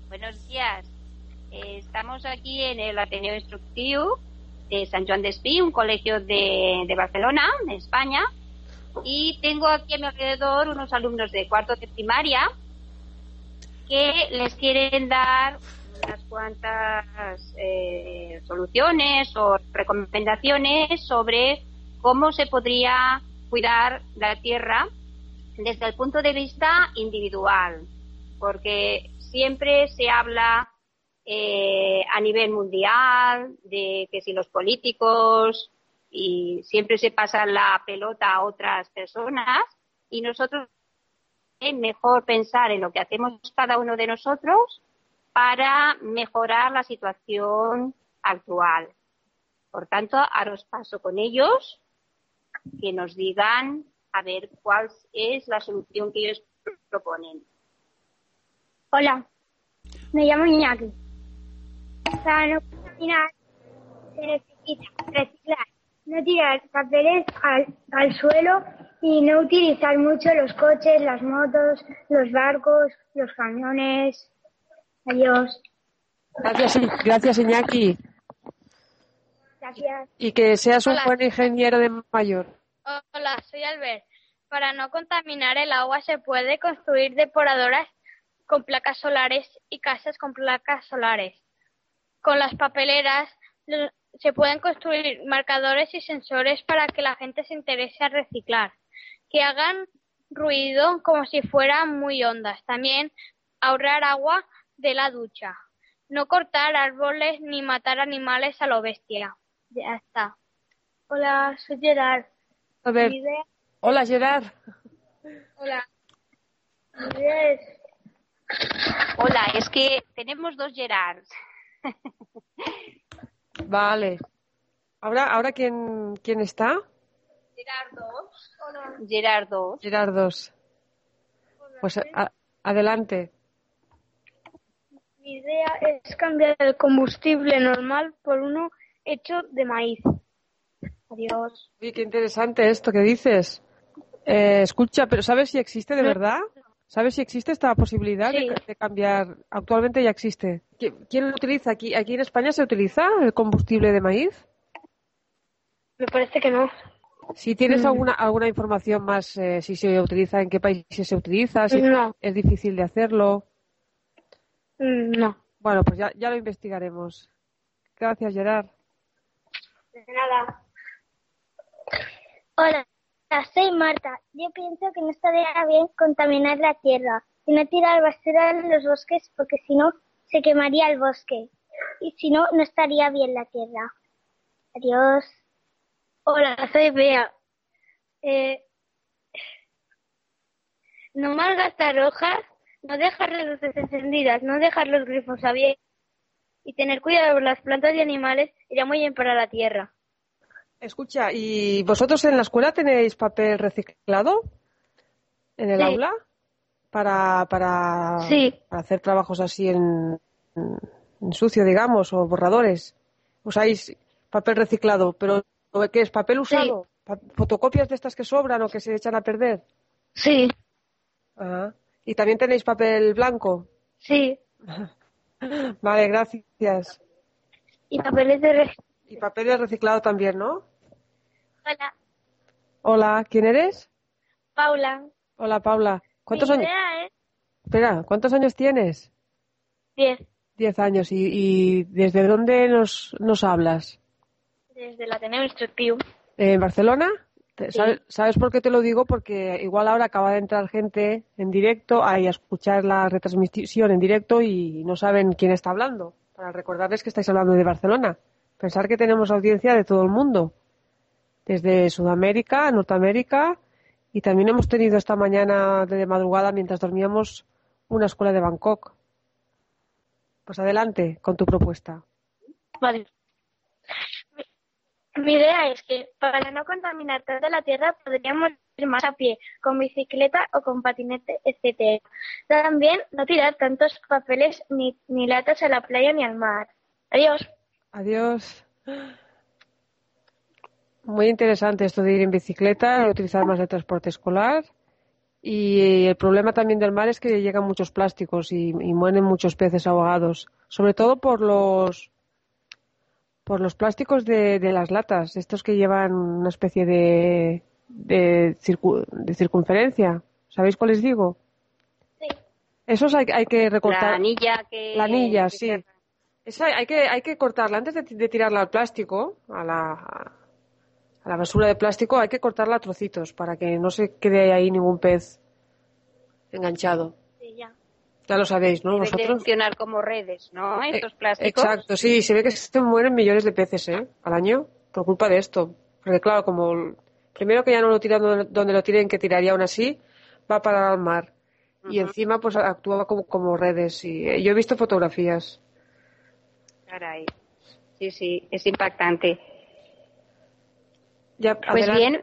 Buenos días. Estamos aquí en el Ateneo Instructiu de Sant Joan d'Espí, un colegio de Barcelona, de España, y tengo aquí a mi alrededor unos alumnos de cuarto de primaria que les quieren dar unas cuantas soluciones o recomendaciones sobre cómo se podría cuidar la tierra desde el punto de vista individual, porque siempre se habla a nivel mundial de que si los políticos, y siempre se pasa la pelota a otras personas, y nosotros es mejor pensar en lo que hacemos cada uno de nosotros para mejorar la situación actual. Por tanto, ahora os paso con ellos que nos digan a ver cuál es la solución que ellos proponen. Hola, me llamo Iñaki. Para no contaminar, se necesita reciclar, no tirar papeles al suelo y no utilizar mucho los coches, las motos, los barcos, los camiones. Adiós. Gracias Iñaki. Gracias. Y que seas un buen ingeniero de mayor. Hola, soy Albert. Para no contaminar el agua se puede construir depuradoras con placas solares y casas con placas solares. Con las papeleras se pueden construir marcadores y sensores para que la gente se interese a reciclar, que hagan ruido como si fueran muy hondas. También ahorrar agua de la ducha. No cortar árboles ni matar animales a lo bestia. Ya está. Hola, soy Gerard. A ver. Hola, Gerard. Hola. Mi idea es... Hola, es que tenemos dos Gerards. Vale. ¿Ahora quién está? Gerard 2. Pues adelante. Mi idea es cambiar el combustible normal por uno hecho de maíz. Adiós. Uy, qué interesante esto que dices. Escucha, pero ¿sabes si existe de verdad? ¿Sabes si existe esta posibilidad de cambiar? Actualmente ya existe. ¿Quién lo utiliza? ¿Aquí en España se utiliza el combustible de maíz? Me parece que no. Si tienes alguna información más, si se utiliza, en qué países se utiliza, si es difícil de hacerlo. No. Bueno, pues ya lo investigaremos. Gracias, Gerard. De nada. Hola, soy Marta. Yo pienso que no estaría bien contaminar la tierra y no tirar basura en los bosques porque si no se quemaría el bosque y si no, no estaría bien la tierra. Adiós. Hola, soy Bea. No malgastar hojas, no dejar las luces encendidas, no dejar los grifos abiertos y tener cuidado de las plantas y animales irá muy bien para la tierra. Escucha, ¿y vosotros en la escuela tenéis papel reciclado en el aula? Para hacer trabajos así en sucio, digamos, o borradores. ¿Usáis papel reciclado? ¿Pero qué es? ¿Papel usado? ¿Fotocopias de estas que sobran o que se echan a perder? Sí. Ah. ¿Y también tenéis papel blanco? Sí. Vale, gracias. Y papeles reciclado también, ¿no? Hola. Hola, ¿quién eres? Paula. Hola, Paula. ¿Cuántos años? Espera, ¿cuántos años tienes? 10. 10 años. ¿Y desde dónde nos hablas? Desde el Ateneo Instructiu. ¿En Barcelona? Sí. ¿Sabes por qué te lo digo? Porque igual ahora acaba de entrar gente en directo a escuchar la retransmisión en directo y no saben quién está hablando. Para recordarles que estáis hablando de Barcelona. Pensar que tenemos audiencia de todo el mundo. Desde Sudamérica, Norteamérica, y también hemos tenido esta mañana de madrugada mientras dormíamos una escuela de Bangkok. Pues adelante con tu propuesta. Vale. Mi idea es que para no contaminar tanto la tierra podríamos ir más a pie, con bicicleta o con patinete, etcétera. También no tirar tantos papeles ni latas a la playa ni al mar. Adiós. Adiós. Muy interesante esto de ir en bicicleta y utilizar más el transporte escolar Y el problema también del mar es que llegan muchos plásticos y mueren muchos peces ahogados, sobre todo por los plásticos de las latas, estos que llevan una especie de circunferencia. ¿Sabéis cuáles digo? Sí. Esos hay que recortar. La anilla La anilla, que sí. se- Esa hay que cortarla antes de tirarla al plástico, a la basura de plástico, hay que cortarla a trocitos para que no se quede ahí ningún pez enganchado. Sí, ya. Ya lo sabéis, ¿no? deben de Vosotros. funcionar como redes, ¿no? Estos plásticos. Exacto, sí, se ve que se mueren millones de peces, al año por culpa de esto. Porque claro, primero que ya no lo tiran donde lo tienen que tirar y aún así va a parar al mar. Y Ujú. encima pues actúa como redes. Y yo he visto fotografías. Caray. Sí, sí, es impactante. Ya, Pues adelante. bien,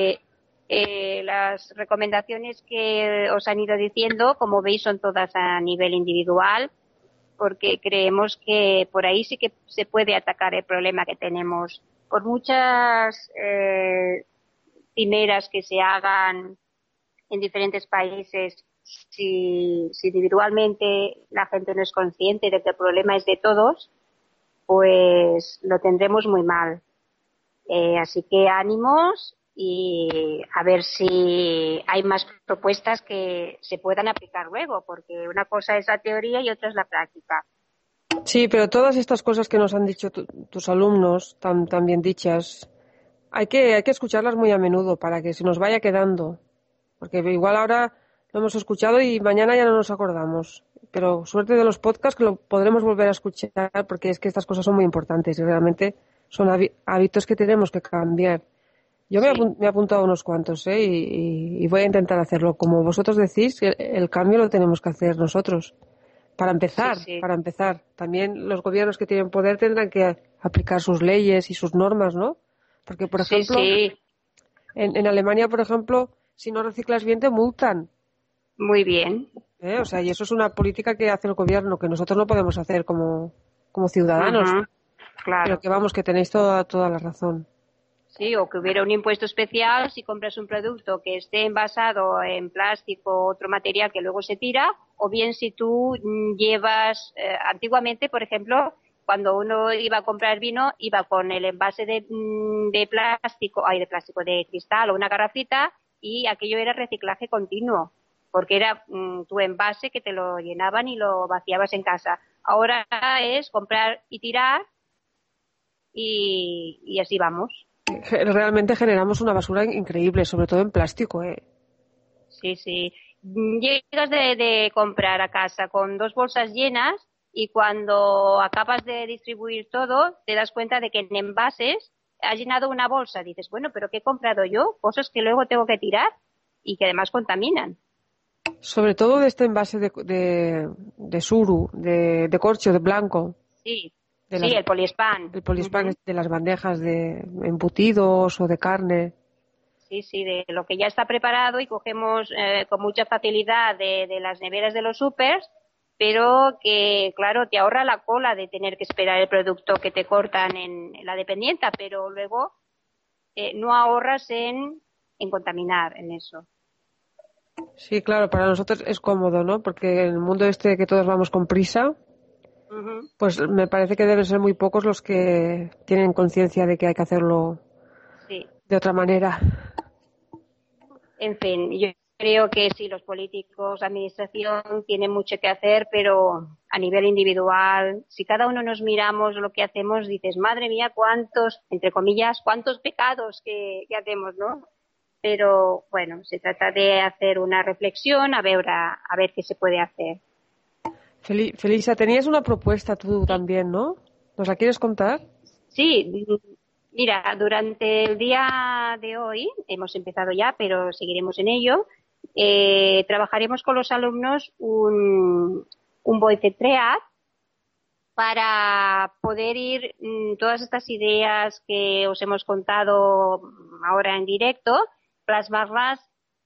las recomendaciones que os han ido diciendo, como veis, son todas a nivel individual, porque creemos que por ahí sí que se puede atacar el problema que tenemos. Por muchas cimeras que se hagan en diferentes países, si individualmente la gente no es consciente de que el problema es de todos, pues lo tendremos muy mal. Así que ánimos y a ver si hay más propuestas que se puedan aplicar luego, porque una cosa es la teoría y otra es la práctica. Sí, pero todas estas cosas que nos han dicho tus alumnos, tan bien dichas, hay que escucharlas muy a menudo para que se nos vaya quedando. Porque igual ahora lo hemos escuchado y mañana ya no nos acordamos. Pero suerte de los podcasts que lo podremos volver a escuchar porque es que estas cosas son muy importantes y realmente son hábitos que tenemos que cambiar. Yo Sí, me he apuntado a unos cuantos, y voy a intentar hacerlo. Como vosotros decís, el cambio lo tenemos que hacer nosotros. Para sí, empezar, sí, para empezar. También los gobiernos que tienen poder tendrán que aplicar sus leyes y sus normas, ¿no? Porque, por sí, ejemplo, sí, en Alemania, por ejemplo, si no reciclas bien te multan. muy bien. O sea, y eso es una política que hace el gobierno, que nosotros no podemos hacer como ciudadanos. Ujú, Pero claro. que vamos, que tenéis toda la razón. Sí, o que hubiera un impuesto especial si compras un producto que esté envasado en plástico o otro material que luego se tira, o bien si tú llevas, antiguamente, por ejemplo, cuando uno iba a comprar vino, iba con el envase de plástico, de cristal o una garrafita, y aquello era reciclaje continuo, porque era tu envase que te lo llenaban y lo vaciabas en casa. Ahora es comprar y tirar y así vamos. Realmente generamos una basura increíble, sobre todo en plástico, ¿eh? Sí, sí. Llegas de comprar a casa con 2 bolsas llenas y cuando acabas de distribuir todo, te das cuenta de que en envases has llenado una bolsa. Dices, bueno, pero ¿qué he comprado yo? Cosas que luego tengo que tirar y que además contaminan. Sobre todo de este envase de suru, de corcho, de blanco, Sí, de sí, el poliespan. del polispán, Ujú. de las bandejas de embutidos o de carne. Sí, sí, de lo que ya está preparado y cogemos con mucha facilidad de las neveras de los supers, pero que, claro, te ahorra la cola de tener que esperar el producto que te cortan en la dependienta, pero luego no ahorras en contaminar en eso. Sí, claro, para nosotros es cómodo, ¿no? Porque en el mundo este que todos vamos con prisa, Ujú. pues me parece que deben ser muy pocos los que tienen conciencia de que hay que hacerlo Sí. de otra manera. En fin, yo creo que sí, los políticos, la administración tienen mucho que hacer, pero a nivel individual, si cada uno nos miramos lo que hacemos, dices, madre mía, cuántos, entre comillas, cuántos pecados que hacemos, ¿no? Pero bueno, se trata de hacer una reflexión a ver qué se puede hacer. Felisa, tenías una propuesta tú también, ¿no? ¿Nos la quieres contar? Sí, mira, durante el día de hoy, hemos empezado ya, pero seguiremos en ello, trabajaremos con los alumnos un voice triad para poder ir todas estas ideas que os hemos contado ahora en directo, plasmarlas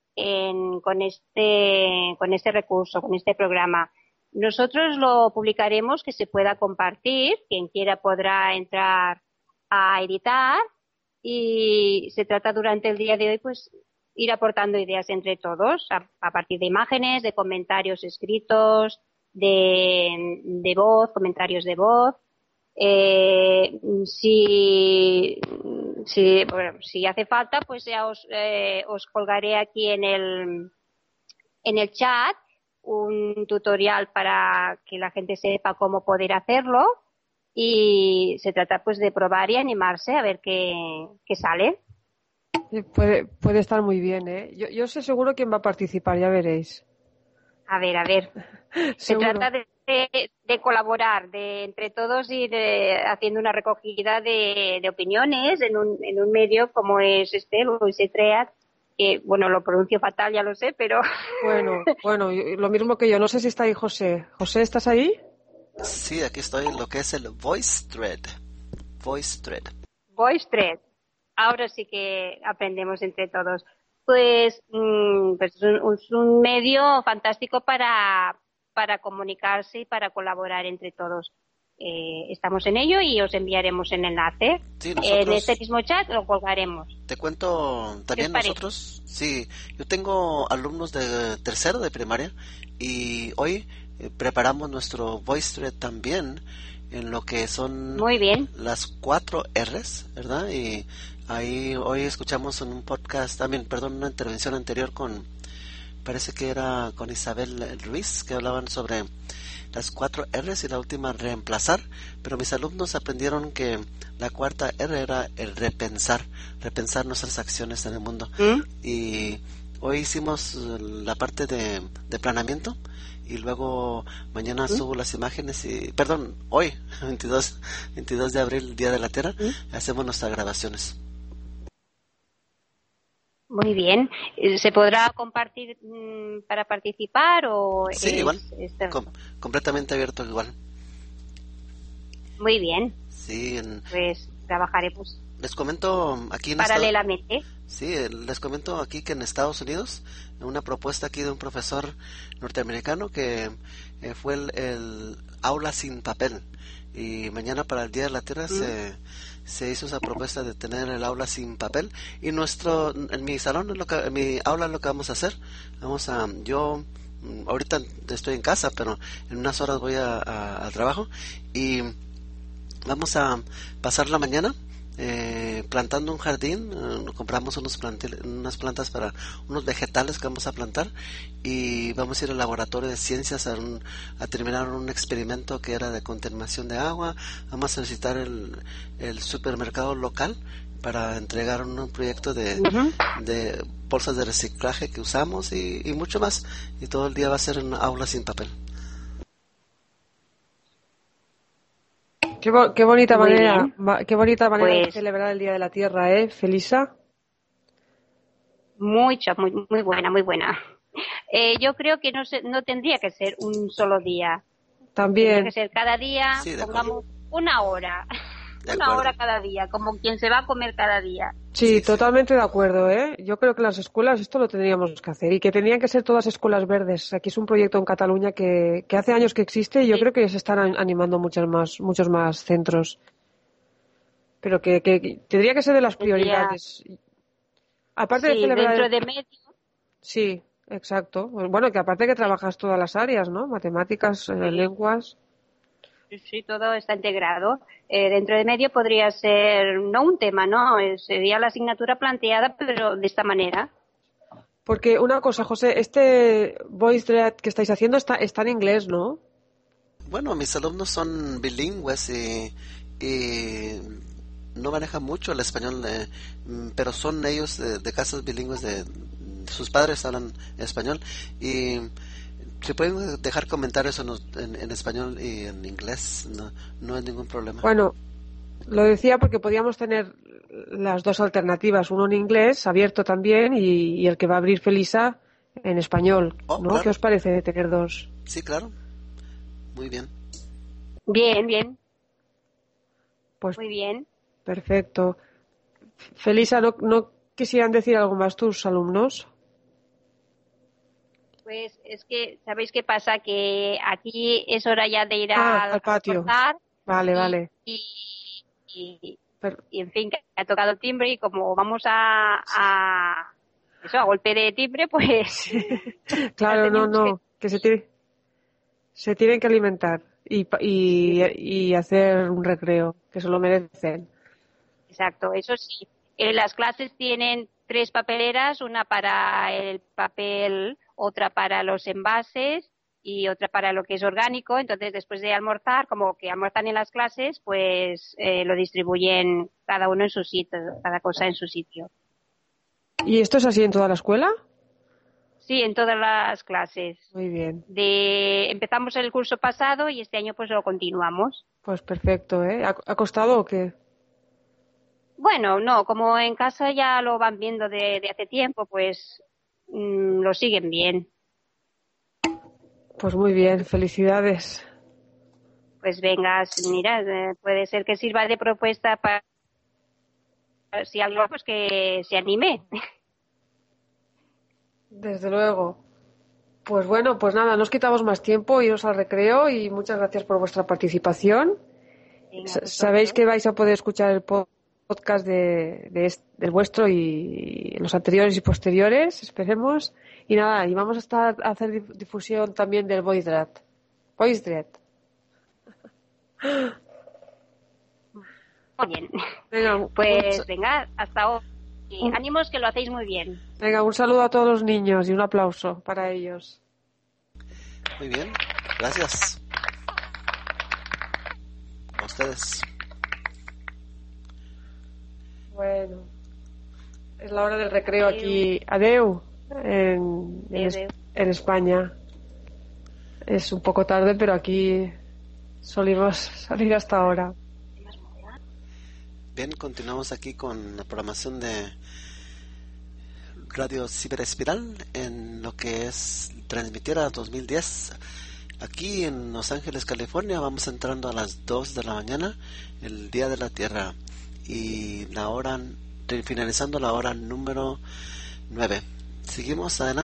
con este recurso, con este programa. Nosotros lo publicaremos que se pueda compartir, quien quiera podrá entrar a editar y se trata durante el día de hoy pues ir aportando ideas entre todos a partir de imágenes, de comentarios escritos, de voz, comentarios de voz. Si hace falta, pues ya os colgaré aquí en el chat un tutorial para que la gente sepa cómo poder hacerlo, y se trata pues de probar y animarse a ver qué sale. Sí, puede estar muy bien, ¿eh? Yo sé seguro quién va a participar, ya veréis. A ver. Se Seguro. trata de colaborar entre todos y haciendo una recogida de opiniones en un medio como es Luis Etreat, que, bueno, lo pronuncio fatal, ya lo sé, pero... Bueno, lo mismo que yo. No sé si está ahí José. José, ¿estás ahí? Sí, aquí estoy en lo que es el Voice Thread. Voice Thread. Ahora sí que aprendemos entre todos. Pues es un medio fantástico para comunicarse y para colaborar entre todos. Estamos en ello y os enviaremos el enlace. Sí, nosotros, en este mismo chat lo colgaremos. Te cuento también nosotros. Sí, yo tengo alumnos de tercero de primaria y hoy preparamos nuestro Voice Thread también en lo que son muy bien las 4 R's, ¿verdad? Y ahí hoy escuchamos en un podcast también, una intervención anterior parece que era con Isabel Ruiz, que hablaban sobre las 4 R's y la última reemplazar, pero mis alumnos aprendieron que la cuarta R era el repensar nuestras acciones en el mundo. Y hoy hicimos la parte de planeamiento y luego mañana subo las imágenes hoy, 22 de abril, Día de la Tierra, hacemos nuestras grabaciones. Muy bien. ¿Se podrá compartir para participar o...? Sí, igual. Completamente abierto igual. Muy bien. Sí. Pues trabajaremos. Les comento aquí paralelamente. Sí, les comento aquí que en Estados Unidos, una propuesta aquí de un profesor norteamericano que fue el aula sin papel. Y mañana para el Día de la Tierra se hizo esa propuesta de tener el aula sin papel, y en mi salón, en mi aula, es lo que vamos a hacer. Yo ahorita estoy en casa, pero en unas horas voy al trabajo y vamos a pasar la mañana plantando un jardín. Compramos unas plantas para unos vegetales que vamos a plantar, y vamos a ir al laboratorio de ciencias a terminar un experimento que era de contaminación de agua. Vamos a visitar el supermercado local para entregar un proyecto de bolsas de reciclaje que usamos y mucho más, y todo el día va a ser en aula sin papel. Qué bonita manera pues, de celebrar el Día de la Tierra, ¿eh, Felisa? Muy buena. Yo creo que no tendría que ser un solo día. También. Tendría que ser cada día, pongamos una hora. Una hora cada día, como quien se va a comer cada día. Sí, totalmente de acuerdo, ¿eh? Yo creo que las escuelas esto lo tendríamos que hacer, y que tendrían que ser todas escuelas verdes. Aquí es un proyecto en Cataluña que hace años que existe, y yo creo que se están animando muchos más centros. Pero que tendría que ser de las prioridades. Aparte de celebrar dentro de medio. Sí, exacto. Bueno, que aparte que trabajas todas las áreas, ¿no? Matemáticas, lenguas. Sí, todo está integrado. Dentro de medio podría ser no un tema, ¿no? Sería la asignatura planteada, pero de esta manera. Porque una cosa, José, este Voice Thread que estáis haciendo está en inglés, ¿no? Bueno, mis alumnos son bilingües y no manejan mucho el español, pero son ellos de casas bilingües, sus padres hablan español, y se pueden dejar comentarios en español y en inglés, no hay ningún problema. Bueno, lo decía porque podíamos tener las dos alternativas, uno en inglés, abierto también, y el que va a abrir Felisa en español, ¿no? Claro. ¿Qué os parece de tener dos? Sí, claro. Muy bien. Bien. Pues muy bien. Perfecto. Felisa, ¿no quisieran decir algo más tus alumnos? Pues es que, ¿sabéis qué pasa? Que aquí es hora ya de ir al patio. Cortar. Vale. Y en fin, que ha tocado el timbre, y como vamos a eso a golpe de timbre, pues... Claro, no, tenemos que se tienen que alimentar y hacer un recreo, que se lo merecen. Exacto, eso sí. Las clases tienen 3 papeleras, una para el papel, otra para los envases y otra para lo que es orgánico. Entonces, después de almorzar, como que almuerzan en las clases, pues lo distribuyen cada uno en su sitio, cada cosa en su sitio. ¿Y esto es así en toda la escuela? Sí, en todas las clases. Muy bien. Empezamos el curso pasado y este año pues lo continuamos. Pues perfecto, ¿eh? ¿Ha costado o qué? Bueno, no, como en casa ya lo van viendo de hace tiempo, pues lo siguen bien. Pues muy bien, felicidades. Pues venga, mira, puede ser que sirva de propuesta para si algo, pues que se anime. Desde luego. Pues bueno, pues nada, no os quitamos más tiempo, iros al recreo y muchas gracias por vuestra participación. Venga, Sabéis que vais a poder escuchar el podcast del vuestro y los anteriores y posteriores, esperemos. Y nada, y vamos a hacer difusión también del Voice Dread. Muy bien. Venga, Pues venga, hasta hoy. Y ánimos que lo hacéis muy bien. Venga, un saludo a todos los niños y un aplauso para ellos. Muy bien, gracias. A ustedes. Bueno, es la hora del recreo aquí. Adeu. En España. Es un poco tarde, pero aquí solimos salir hasta ahora. Bien, continuamos aquí con la programación de Radio Ciberespiral en lo que es transmitir a 2010. Aquí en Los Ángeles, California, vamos entrando a las 2 de la mañana, el Día de la Tierra, y finalizando la hora número 9. Seguimos adelante.